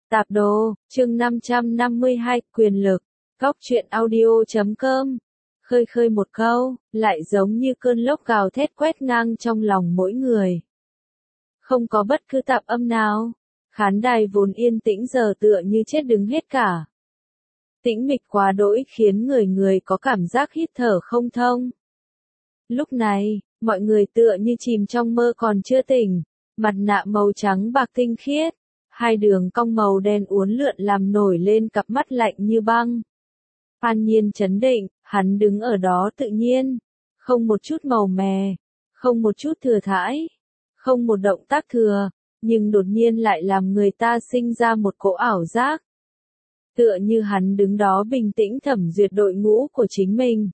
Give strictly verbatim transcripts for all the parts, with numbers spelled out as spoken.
Tạp đồ, chương năm trăm năm mươi hai, quyền lực, góc truyện audio chấm com. Khơi khơi một câu, lại giống như cơn lốc gào thét quét ngang trong lòng mỗi người. Không có bất cứ tạp âm nào, khán đài vốn yên tĩnh giờ tựa như chết đứng hết cả. Tĩnh mịch quá đỗi khiến người người có cảm giác hít thở không thông. Lúc này, mọi người tựa như chìm trong mơ còn chưa tỉnh, mặt nạ màu trắng bạc tinh khiết, hai đường cong màu đen uốn lượn làm nổi lên cặp mắt lạnh như băng. An Nhiên chấn định, hắn đứng ở đó tự nhiên, không một chút màu mè, không một chút thừa thãi, không một động tác thừa, nhưng đột nhiên lại làm người ta sinh ra một cỗ ảo giác. Tựa như hắn đứng đó bình tĩnh thẩm duyệt đội ngũ của chính mình.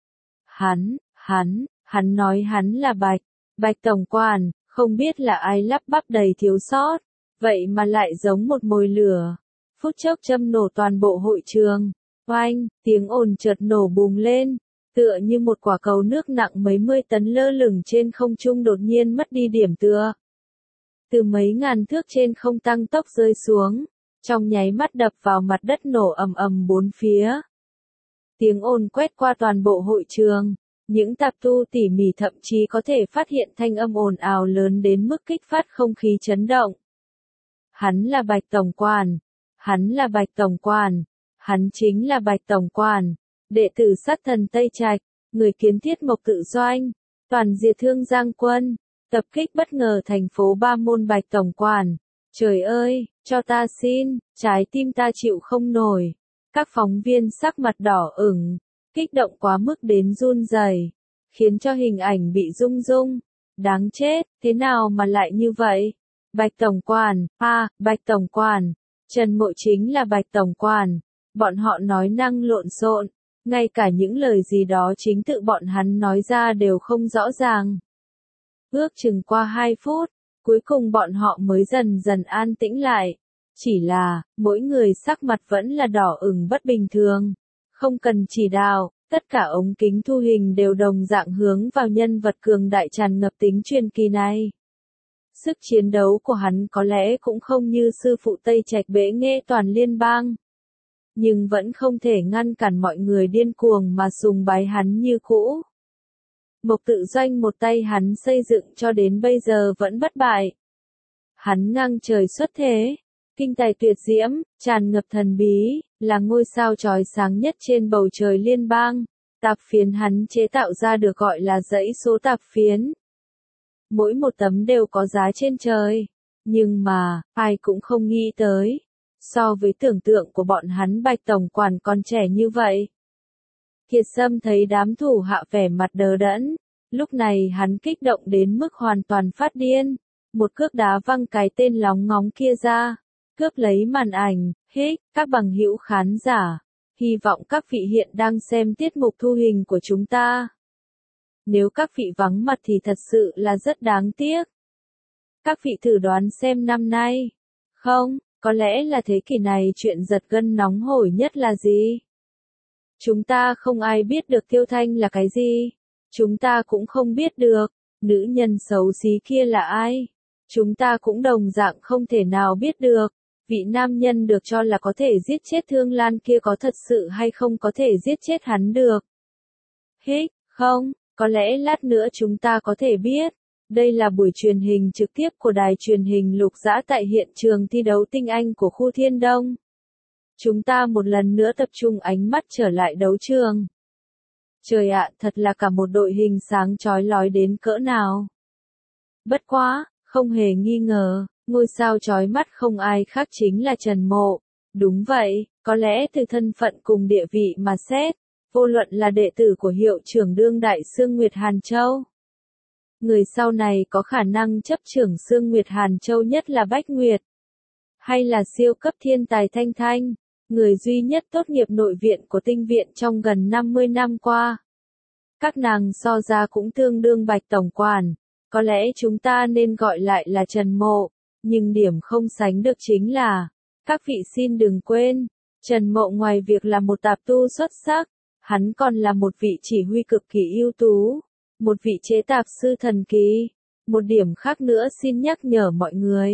Hắn, hắn, hắn nói hắn là Bạch, Bạch tổng quản, không biết là ai lắp bắp đầy thiếu sót, vậy mà lại giống một mồi lửa. Phút chốc châm nổ toàn bộ hội trường. Oanh, tiếng ồn chợt nổ bùng lên, tựa như một quả cầu nước nặng mấy mươi tấn lơ lửng trên không trung đột nhiên mất đi điểm tựa. Từ mấy ngàn thước trên không tăng tốc rơi xuống, trong nháy mắt đập vào mặt đất nổ ầm ầm bốn phía. Tiếng ồn quét qua toàn bộ hội trường, những tạp tu tỉ mỉ thậm chí có thể phát hiện thanh âm ồn ào lớn đến mức kích phát không khí chấn động. Hắn là Bạch tổng quản, hắn là Bạch tổng quản. Hắn chính là Bạch tổng quản, đệ tử sát thần Tây Trạch, người kiến thiết Mộc Tự Doanh, toàn diệt Thương Giang quân, tập kích bất ngờ thành phố Ba Môn. Bạch tổng quản, trời ơi, cho ta xin, trái tim ta chịu không nổi. Các phóng viên sắc mặt đỏ ửng, kích động quá mức đến run rẩy, khiến cho hình ảnh bị rung rung. Đáng chết, thế nào mà lại như vậy? Bạch tổng quản, a, à, Bạch tổng quản, Trần Mộ chính là Bạch tổng quản. Bọn họ nói năng lộn xộn, ngay cả những lời gì đó chính tự bọn hắn nói ra đều không rõ ràng. Ước chừng qua hai phút, cuối cùng bọn họ mới dần dần an tĩnh lại. Chỉ là, mỗi người sắc mặt vẫn là đỏ ửng bất bình thường. Không cần chỉ đạo, tất cả ống kính thu hình đều đồng dạng hướng vào nhân vật cường đại tràn ngập tính truyền kỳ này. Sức chiến đấu của hắn có lẽ cũng không như sư phụ Tây Trạch bệ nghệ toàn liên bang. Nhưng vẫn không thể ngăn cản mọi người điên cuồng mà sùng bái hắn như cũ. Mộc Tự Doanh một tay hắn xây dựng cho đến bây giờ vẫn bất bại. Hắn ngang trời xuất thế, kinh tài tuyệt diễm, tràn ngập thần bí, là ngôi sao chói sáng nhất trên bầu trời liên bang. Tạp phiến hắn chế tạo ra được gọi là dãy số tạp phiến. Mỗi một tấm đều có giá trên trời, nhưng mà, ai cũng không nghĩ tới. So với tưởng tượng của bọn hắn Bạch tổng quản còn trẻ như vậy. Kiệt Sâm thấy đám thủ hạ vẻ mặt đờ đẫn, lúc này hắn kích động đến mức hoàn toàn phát điên, một cước đá văng cái tên lóng ngóng kia ra, cướp lấy màn ảnh. Hích, các bằng hữu khán giả, hy vọng các vị hiện đang xem tiết mục thu hình của chúng ta. Nếu các vị vắng mặt thì thật sự là rất đáng tiếc. Các vị thử đoán xem năm nay, không, có lẽ là thế kỷ này chuyện giật gân nóng hổi nhất là gì? Chúng ta không ai biết được Tiêu Thanh là cái gì. Chúng ta cũng không biết được, nữ nhân xấu xí kia là ai. Chúng ta cũng đồng dạng không thể nào biết được, vị nam nhân được cho là có thể giết chết Thương Lan kia có thật sự hay không có thể giết chết hắn được. Hích, không, có lẽ lát nữa chúng ta có thể biết. Đây là buổi truyền hình trực tiếp của đài truyền hình Lục Dã tại hiện trường thi đấu tinh anh của khu Thiên Đông. Chúng ta một lần nữa tập trung ánh mắt trở lại đấu trường. Trời ạ, thật là cả một đội hình sáng chói lói đến cỡ nào. Bất quá, không hề nghi ngờ, ngôi sao chói mắt không ai khác chính là Trần Mộ. Đúng vậy, có lẽ từ thân phận cùng địa vị mà xét, vô luận là đệ tử của hiệu trưởng đương đại Sương Nguyệt Hàn Châu. Người sau này có khả năng chấp trưởng Sương Nguyệt Hàn Châu nhất là Bách Nguyệt. Hay là siêu cấp thiên tài Thanh Thanh, người duy nhất tốt nghiệp nội viện của tinh viện trong gần năm mươi năm qua. Các nàng so ra cũng tương đương Bạch tổng quản, có lẽ chúng ta nên gọi lại là Trần Mộ, nhưng điểm không sánh được chính là, các vị xin đừng quên, Trần Mộ ngoài việc là một tạp tu xuất sắc, hắn còn là một vị chỉ huy cực kỳ ưu tú. Một vị chế tạp sư thần kỳ. Một điểm khác nữa xin nhắc nhở mọi người.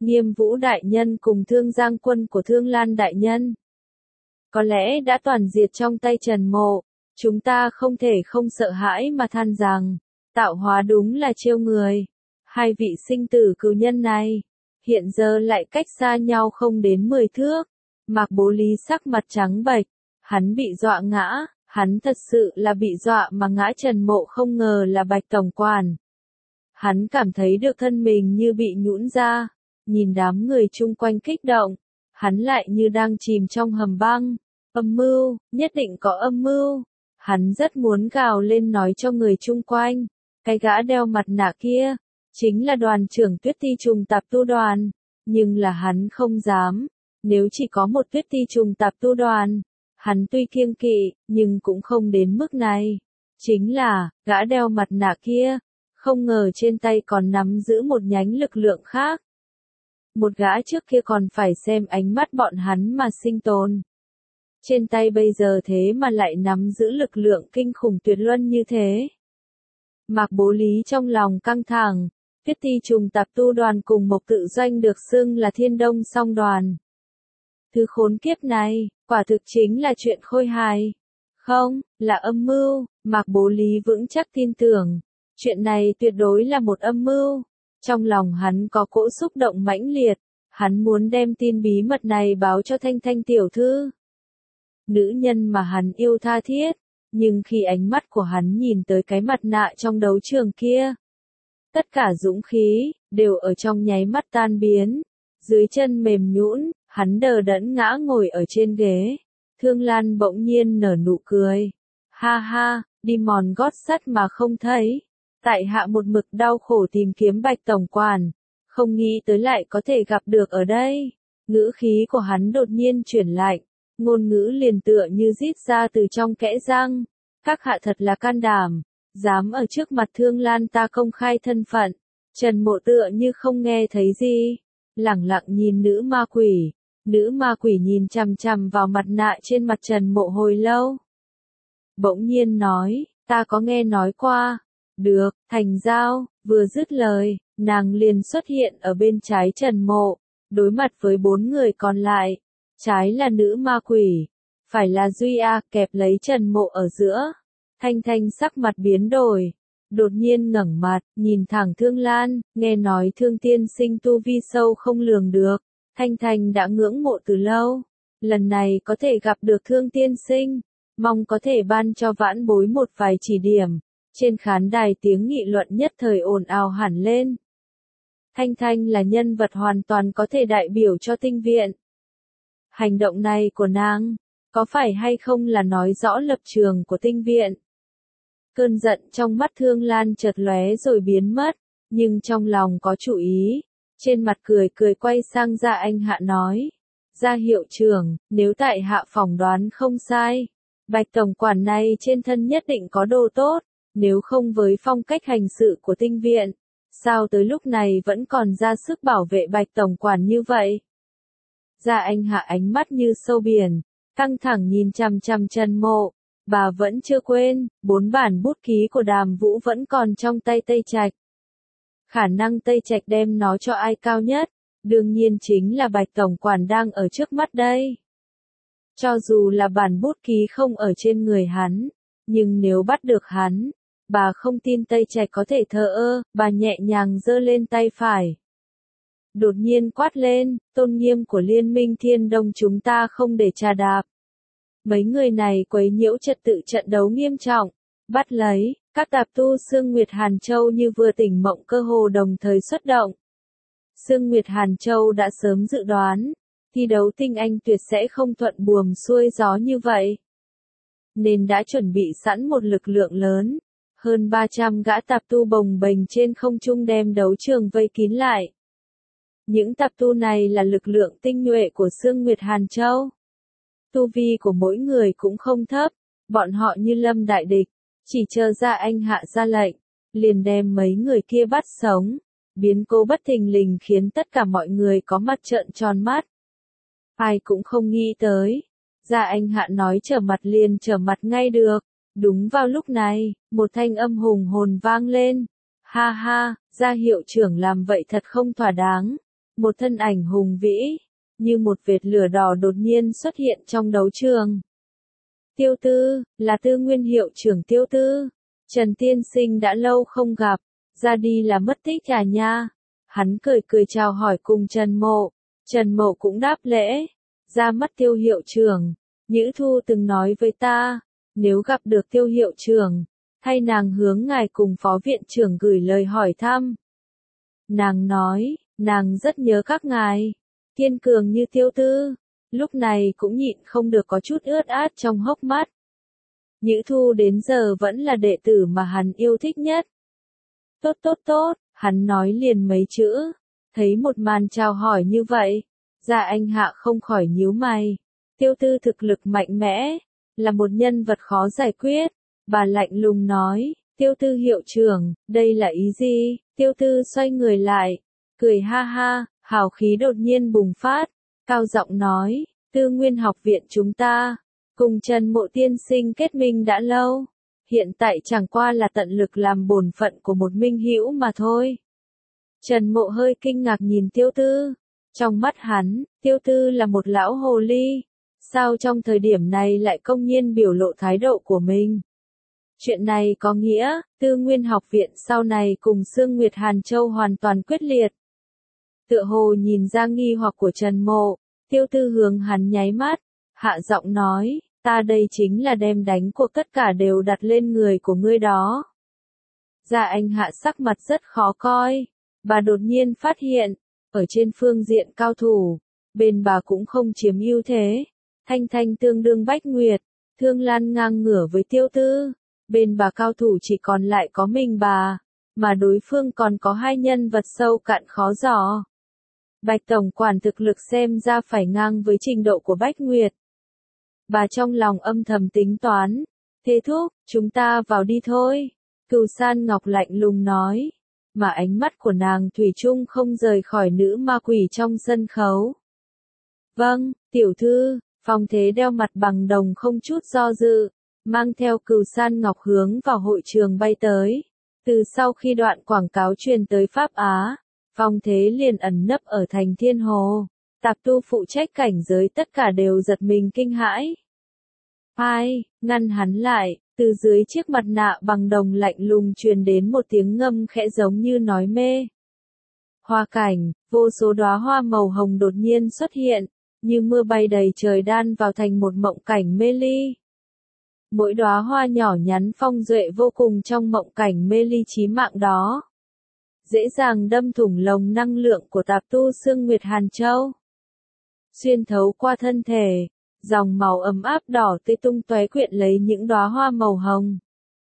Nghiêm Vũ đại nhân cùng Thương Giang quân của Thương Lan đại nhân. Có lẽ đã toàn diệt trong tay Trần Mộ, chúng ta không thể không sợ hãi mà than rằng, tạo hóa đúng là trêu người. Hai vị sinh tử cừu nhân này, hiện giờ lại cách xa nhau không đến mười thước. Mạc Bố Lý sắc mặt trắng bệch, hắn bị dọa ngã, hắn thật sự là bị dọa mà ngã. Trần Mộ không ngờ là Bạch tổng quản. Hắn cảm thấy được thân mình như bị nhũn ra, nhìn đám người chung quanh kích động, hắn lại như đang chìm trong hầm băng. Âm mưu, nhất định có âm mưu. Hắn rất muốn gào lên nói cho người chung quanh, cái gã đeo mặt nạ kia, chính là đoàn trưởng Tuyết Ti Trùng Tạp Tu Đoàn, nhưng là hắn không dám, nếu chỉ có một Tuyết Ti Trùng Tạp Tu Đoàn, hắn tuy kiêng kỵ, nhưng cũng không đến mức này. Chính là, gã đeo mặt nạ kia, không ngờ trên tay còn nắm giữ một nhánh lực lượng khác. Một gã trước kia còn phải xem ánh mắt bọn hắn mà sinh tồn. Trên tay bây giờ thế mà lại nắm giữ lực lượng kinh khủng tuyệt luân như thế. Mạc Bố Lý trong lòng căng thẳng, Tuyết Ti Trùng Tạp Tu Đoàn cùng Mộc Tự Doanh được xưng là Thiên Đông Song Đoàn. Thứ khốn kiếp này, quả thực chính là chuyện khôi hài. Không, là âm mưu, Mạc Bố Lý vững chắc tin tưởng. Chuyện này tuyệt đối là một âm mưu. Trong lòng hắn có cỗ xúc động mãnh liệt, hắn muốn đem tin bí mật này báo cho Thanh Thanh tiểu thư. Nữ nhân mà hắn yêu tha thiết, nhưng khi ánh mắt của hắn nhìn tới cái mặt nạ trong đấu trường kia, tất cả dũng khí, đều ở trong nháy mắt tan biến, dưới chân mềm nhũn, hắn đờ đẫn ngã ngồi ở trên ghế. Thương Lan bỗng nhiên nở nụ cười, ha ha, đi mòn gót sắt mà không thấy, tại hạ một mực đau khổ tìm kiếm Bạch tổng quản, không nghĩ tới lại có thể gặp được ở đây. Ngữ khí của hắn đột nhiên chuyển lạnh, ngôn ngữ liền tựa như rít ra từ trong kẽ răng, các hạ thật là can đảm, dám ở trước mặt Thương Lan ta công khai thân phận. Trần Mộ tựa như không nghe thấy gì, lẳng lặng nhìn nữ ma quỷ. Nữ ma quỷ nhìn chằm chằm vào mặt nạ trên mặt Trần Mộ hồi lâu. Bỗng nhiên nói, ta có nghe nói qua. Được, thành giao. Vừa dứt lời, nàng liền xuất hiện ở bên trái Trần Mộ, đối mặt với bốn người còn lại. Trái là nữ ma quỷ, phải là Duy A kẹp lấy Trần Mộ ở giữa. Thanh Thanh sắc mặt biến đổi, đột nhiên ngẩng mặt, nhìn thẳng Thương Lan, nghe nói Thương tiên sinh tu vi sâu không lường được. Thanh Thanh đã ngưỡng mộ từ lâu, lần này có thể gặp được Thương tiên sinh, mong có thể ban cho vãn bối một vài chỉ điểm. Trên khán đài tiếng nghị luận nhất thời ồn ào hẳn lên. Thanh Thanh là nhân vật hoàn toàn có thể đại biểu cho tinh viện. Hành động này của nàng, có phải hay không là nói rõ lập trường của tinh viện? Cơn giận trong mắt Thương Lan chợt lóe rồi biến mất, nhưng trong lòng có chủ ý. Trên mặt cười cười quay sang Gia Anh Hạ nói, Gia hiệu trưởng, nếu tại hạ phỏng đoán không sai, Bạch tổng quản này trên thân nhất định có đồ tốt, nếu không với phong cách hành sự của tinh viện, sao tới lúc này vẫn còn ra sức bảo vệ Bạch tổng quản như vậy? Gia Anh Hạ ánh mắt như sâu biển, căng thẳng nhìn chằm chằm Trần Mộ, bà vẫn chưa quên, bốn bản bút ký của Đàm Vũ vẫn còn trong tay Tây Trạch. Khả năng Tây Trạch đem nó cho ai cao nhất, đương nhiên chính là Bạch tổng quản đang ở trước mắt đây. Cho dù là bản bút ký không ở trên người hắn, nhưng nếu bắt được hắn, bà không tin Tây Trạch có thể thờ ơ, bà nhẹ nhàng giơ lên tay phải. Đột nhiên quát lên, tôn nghiêm của Liên minh Thiên Đông chúng ta không để trà đạp. Mấy người này quấy nhiễu trật tự trận đấu nghiêm trọng, bắt lấy, các tạp tu Sương Nguyệt Hàn Châu như vừa tỉnh mộng cơ hồ đồng thời xuất động. Sương Nguyệt Hàn Châu đã sớm dự đoán, thi đấu tinh anh tuyệt sẽ không thuận buồm xuôi gió như vậy. Nên đã chuẩn bị sẵn một lực lượng lớn, hơn ba trăm gã tạp tu bồng bềnh trên không trung đem đấu trường vây kín lại. Những tạp tu này là lực lượng tinh nhuệ của Sương Nguyệt Hàn Châu. Tu vi của mỗi người cũng không thấp, bọn họ như lâm đại địch, chỉ chờ Gia Anh Hạ ra lệnh, liền đem mấy người kia bắt sống. Biến cố bất thình lình khiến tất cả mọi người có mặt trợn tròn mắt. Ai cũng không nghĩ tới. Gia Anh Hạ nói trở mặt liền trở mặt ngay được. Đúng vào lúc này, một thanh âm hùng hồn vang lên. Ha ha, Gia hiệu trưởng làm vậy thật không thỏa đáng. một thân ảnh hùng vĩ, như một vệt lửa đỏ đột nhiên xuất hiện trong đấu trường. Tiêu Tư, là Tư Nguyên hiệu trưởng Tiêu Tư. Trần tiên sinh đã lâu không gặp, ra đi là mất tích à nha. Hắn cười cười chào hỏi cùng Trần Mộ. Trần Mộ cũng đáp lễ. Ra mắt Tiêu hiệu trưởng, Nhữ Thu từng nói với ta, nếu gặp được Tiêu hiệu trưởng, thay nàng hướng ngài cùng phó viện trưởng gửi lời hỏi thăm. Nàng nói, nàng rất nhớ các ngài. Kiên cường như Tiêu Tư, lúc này cũng nhịn không được có chút ướt át trong hốc mắt. Nhữ Thu đến giờ vẫn là đệ tử mà hắn yêu thích nhất. Tốt tốt tốt, hắn nói liền mấy chữ. Thấy một màn chào hỏi như vậy, Gia Anh Hạ không khỏi nhíu mày. Tiêu Tư thực lực mạnh mẽ, là một nhân vật khó giải quyết. Bà lạnh lùng nói, Tiêu Tư hiệu trưởng, đây là ý gì? Tiêu Tư xoay người lại, cười ha ha, hào khí đột nhiên bùng phát, cao giọng nói, Tư Nguyên học viện chúng ta, cùng Trần Mộ tiên sinh kết minh đã lâu, hiện tại chẳng qua là tận lực làm bổn phận của một minh hữu mà thôi. Trần Mộ hơi kinh ngạc nhìn Tiêu Tư, trong mắt hắn, Tiêu Tư là một lão hồ ly, sao trong thời điểm này lại công nhiên biểu lộ thái độ của mình. Chuyện này có nghĩa, Tư Nguyên học viện sau này cùng Sương Nguyệt Hàn Châu hoàn toàn quyết liệt. Tựa hồ nhìn ra nghi hoặc của Trần Mộ, Tiêu Tư hướng hắn nháy mắt, hạ giọng nói, ta đây chính là đem đánh của tất cả đều đặt lên người của ngươi đó. Gia Anh Hạ sắc mặt rất khó coi, bà đột nhiên phát hiện, ở trên phương diện cao thủ, bên bà cũng không chiếm ưu thế, Thanh Thanh tương đương Bách Nguyệt, Thương Lan ngang ngửa với Tiêu Tư. Bên bà cao thủ chỉ còn lại có mình bà, mà đối phương còn có hai nhân vật sâu cạn khó dò. Bạch tổng quản thực lực xem ra phải ngang với trình độ của Bách Nguyệt. Bà trong lòng âm thầm tính toán, thế thúc, chúng ta vào đi thôi. Cửu San Ngọc lạnh lùng nói, mà ánh mắt của nàng thủy chung không rời khỏi nữ ma quỷ trong sân khấu. Vâng, tiểu thư, Phong Thế đeo mặt bằng đồng không chút do dự, mang theo Cửu San Ngọc hướng vào hội trường bay tới. Từ sau khi đoạn quảng cáo truyền tới Pháp Á, Phong Thế liền ẩn nấp ở thành Thiên Hồ. Tạp tu phụ trách cảnh giới tất cả đều giật mình kinh hãi. Ai, ngăn hắn lại, từ dưới chiếc mặt nạ bằng đồng lạnh lùng truyền đến một tiếng ngâm khẽ giống như nói mê. Hoa cảnh, vô số đóa hoa màu hồng đột nhiên xuất hiện, như mưa bay đầy trời đan vào thành một mộng cảnh mê ly. Mỗi đóa hoa nhỏ nhắn phong duệ vô cùng trong mộng cảnh mê ly chí mạng đó. Dễ dàng đâm thủng lồng năng lượng của tạp tu Sương Nguyệt Hàn Châu. Xuyên thấu qua thân thể, dòng màu ấm áp đỏ tươi tung tóe quyện lấy những đóa hoa màu hồng.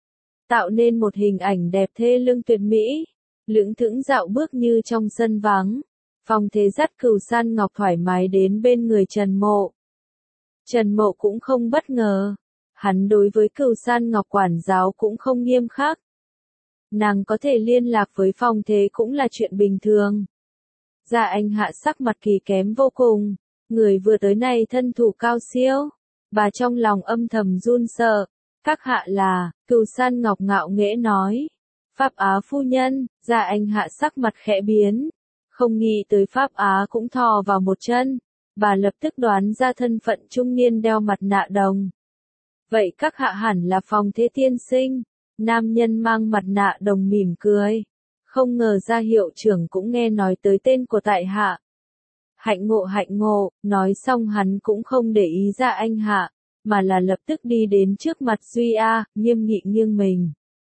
Tạo nên một hình ảnh đẹp thê lương tuyệt mỹ, lững thững dạo bước như trong sân vắng. Phong Thế dắt Cửu San Ngọc thoải mái đến bên người Trần Mộ. Trần Mộ cũng không bất ngờ. Hắn đối với Cửu San Ngọc quản giáo cũng không nghiêm khắc. Nàng có thể liên lạc với Phong Thế cũng là chuyện bình thường. Gia Anh Hạ sắc mặt kỳ kém vô cùng, người vừa tới này thân thủ cao siêu, bà trong lòng âm thầm run sợ. Các hạ là, Cửu San Ngọc ngạo nghễ nói. Pháp Á phu nhân, Gia Anh Hạ sắc mặt khẽ biến, không nghĩ tới Pháp Á cũng thò vào một chân, bà lập tức đoán ra thân phận trung niên đeo mặt nạ đồng. Vậy các hạ hẳn là Phong Thế tiên sinh. Nam nhân mang mặt nạ đồng mỉm cười. Không ngờ Gia hiệu trưởng cũng nghe nói tới tên của tại hạ. Hạnh ngộ hạnh ngộ, nói xong hắn cũng không để ý Gia Anh Hạ, mà là lập tức đi đến trước mặt Duy A, nghiêm nghị nghiêng mình.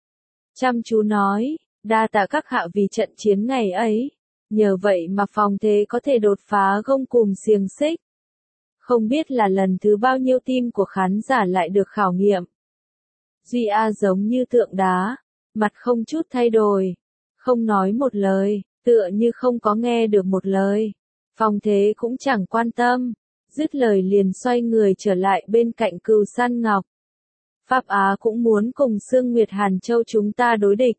Chăm chú nói, đa tạ các hạ vì trận chiến ngày ấy. Nhờ vậy mà Phong Thế có thể đột phá gông cùm xiềng xích. Không biết là lần thứ bao nhiêu tim của khán giả lại được khảo nghiệm. Duy A giống như tượng đá, mặt không chút thay đổi, không nói một lời, tựa như không có nghe được một lời. Phong Thế cũng chẳng quan tâm, dứt lời liền xoay người trở lại bên cạnh Cửu San Ngọc. Pháp Á cũng muốn cùng Sương Nguyệt Hàn Châu chúng ta đối địch.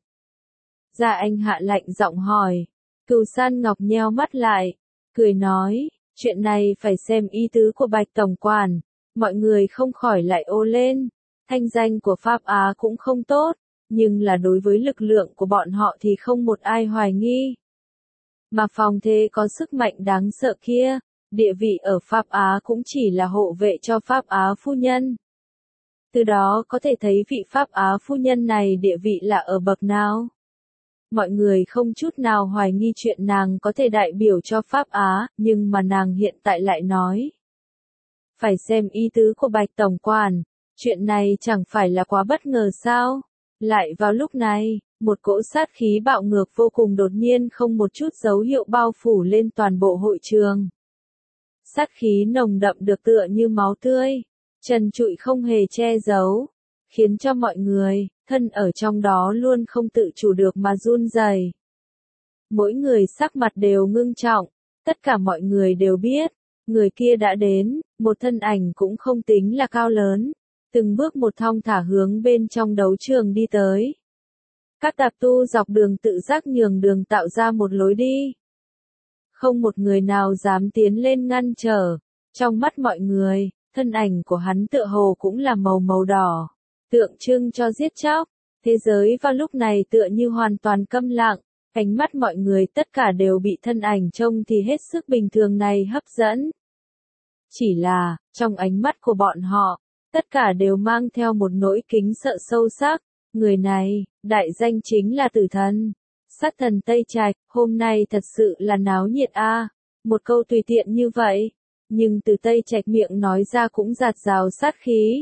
Gia Anh Hạ lạnh giọng hỏi, Cửu San Ngọc nheo mắt lại, cười nói, chuyện này phải xem ý tứ của Bạch tổng quản, mọi người không khỏi lại ô lên. Thanh danh của Pháp Á cũng không tốt, nhưng là đối với lực lượng của bọn họ thì không một ai hoài nghi. Mà Phong Thế có sức mạnh đáng sợ kia, địa vị ở Pháp Á cũng chỉ là hộ vệ cho Pháp Á phu nhân. Từ đó có thể thấy vị Pháp Á phu nhân này địa vị là ở bậc nào. Mọi người không chút nào hoài nghi chuyện nàng có thể đại biểu cho Pháp Á, nhưng mà nàng hiện tại lại nói. Phải xem ý tứ của Bạch Tổng Quản, chuyện này chẳng phải là quá bất ngờ sao? Lại vào lúc này, một cỗ sát khí bạo ngược vô cùng đột nhiên không một chút dấu hiệu bao phủ lên toàn bộ hội trường. Sát khí nồng đậm được tựa như máu tươi, trần trụi không hề che giấu, khiến cho mọi người, thân ở trong đó luôn không tự chủ được mà run rẩy. Mỗi người sắc mặt đều ngưng trọng, tất cả mọi người đều biết, người kia đã đến, một thân ảnh cũng không tính là cao lớn, từng bước một thong thả hướng bên trong đấu trường đi tới. Các tạp tu dọc đường tự giác nhường đường tạo ra một lối đi. Không một người nào dám tiến lên ngăn trở, trong mắt mọi người, thân ảnh của hắn tựa hồ cũng là màu màu đỏ, tượng trưng cho giết chóc. Thế giới vào lúc này tựa như hoàn toàn câm lặng, ánh mắt mọi người tất cả đều bị thân ảnh trông thì hết sức bình thường này hấp dẫn. Chỉ là, trong ánh mắt của bọn họ, tất cả đều mang theo một nỗi kính sợ sâu sắc. Người này, đại danh chính là Tử Thần, sát thần Tây Trạch, hôm nay thật sự là náo nhiệt a. À. Một câu tùy tiện như vậy, nhưng từ Tây Trạch miệng nói ra cũng dạt dào sát khí.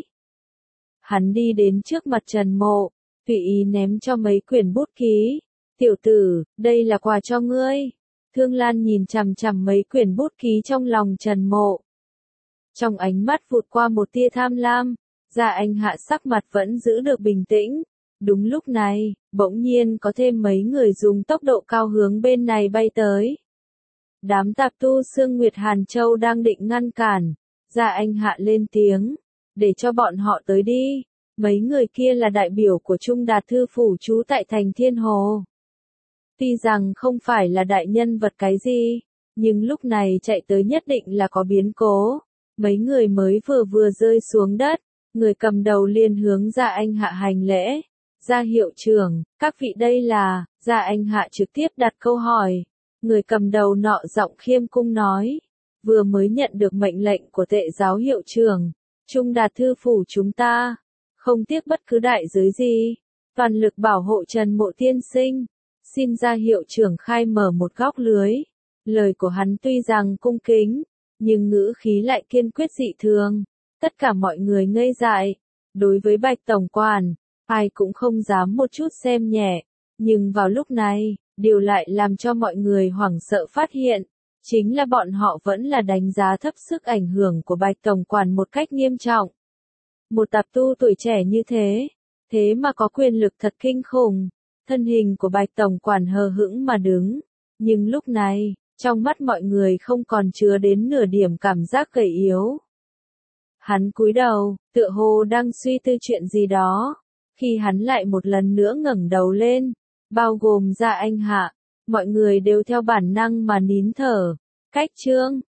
Hắn đi đến trước mặt Trần Mộ, tùy ý ném cho mấy quyển bút ký. Tiểu tử, đây là quà cho ngươi. Thương Lan nhìn chằm chằm mấy quyển bút ký trong lòng Trần Mộ. Trong ánh mắt vụt qua một tia tham lam, Gia Anh Hạ sắc mặt vẫn giữ được bình tĩnh. Đúng lúc này, bỗng nhiên có thêm mấy người dùng tốc độ cao hướng bên này bay tới. Đám tạp tu Sương Nguyệt Hàn Châu đang định ngăn cản, Gia Anh Hạ lên tiếng, để cho bọn họ tới đi. Mấy người kia là đại biểu của Trung Đạt Thư Phủ trú tại thành Thiên Hồ. Tuy rằng không phải là đại nhân vật cái gì, nhưng lúc này chạy tới nhất định là có biến cố. Mấy người mới vừa vừa rơi xuống đất, người cầm đầu liền hướng Gia Anh Hạ hành lễ. Gia hiệu trưởng, các vị đây là, Gia Anh Hạ trực tiếp đặt câu hỏi. Người cầm đầu nọ giọng khiêm cung nói, vừa mới nhận được mệnh lệnh của Tệ giáo hiệu trưởng, Trung Đạt Thư Phủ chúng ta, không tiếc bất cứ đại giới gì, toàn lực bảo hộ Trần Mộ tiên sinh, xin Gia hiệu trưởng khai mở một góc lưới. Lời của hắn tuy rằng cung kính, nhưng ngữ khí lại kiên quyết dị thường. Tất cả mọi người ngây dại, đối với Bạch Tổng Quản, ai cũng không dám một chút xem nhẹ, nhưng vào lúc này, điều lại làm cho mọi người hoảng sợ phát hiện, chính là bọn họ vẫn là đánh giá thấp sức ảnh hưởng của Bạch Tổng Quản một cách nghiêm trọng. Một tạp tu tuổi trẻ như thế, thế mà có quyền lực thật kinh khủng, thân hình của Bạch Tổng Quản hờ hững mà đứng, nhưng lúc này, trong mắt mọi người không còn chứa đến nửa điểm cảm giác gầy yếu. Hắn cúi đầu, tựa hồ đang suy tư chuyện gì đó. Khi hắn lại một lần nữa ngẩng đầu lên, bao gồm Gia Anh Hạ, mọi người đều theo bản năng mà nín thở. Cách chương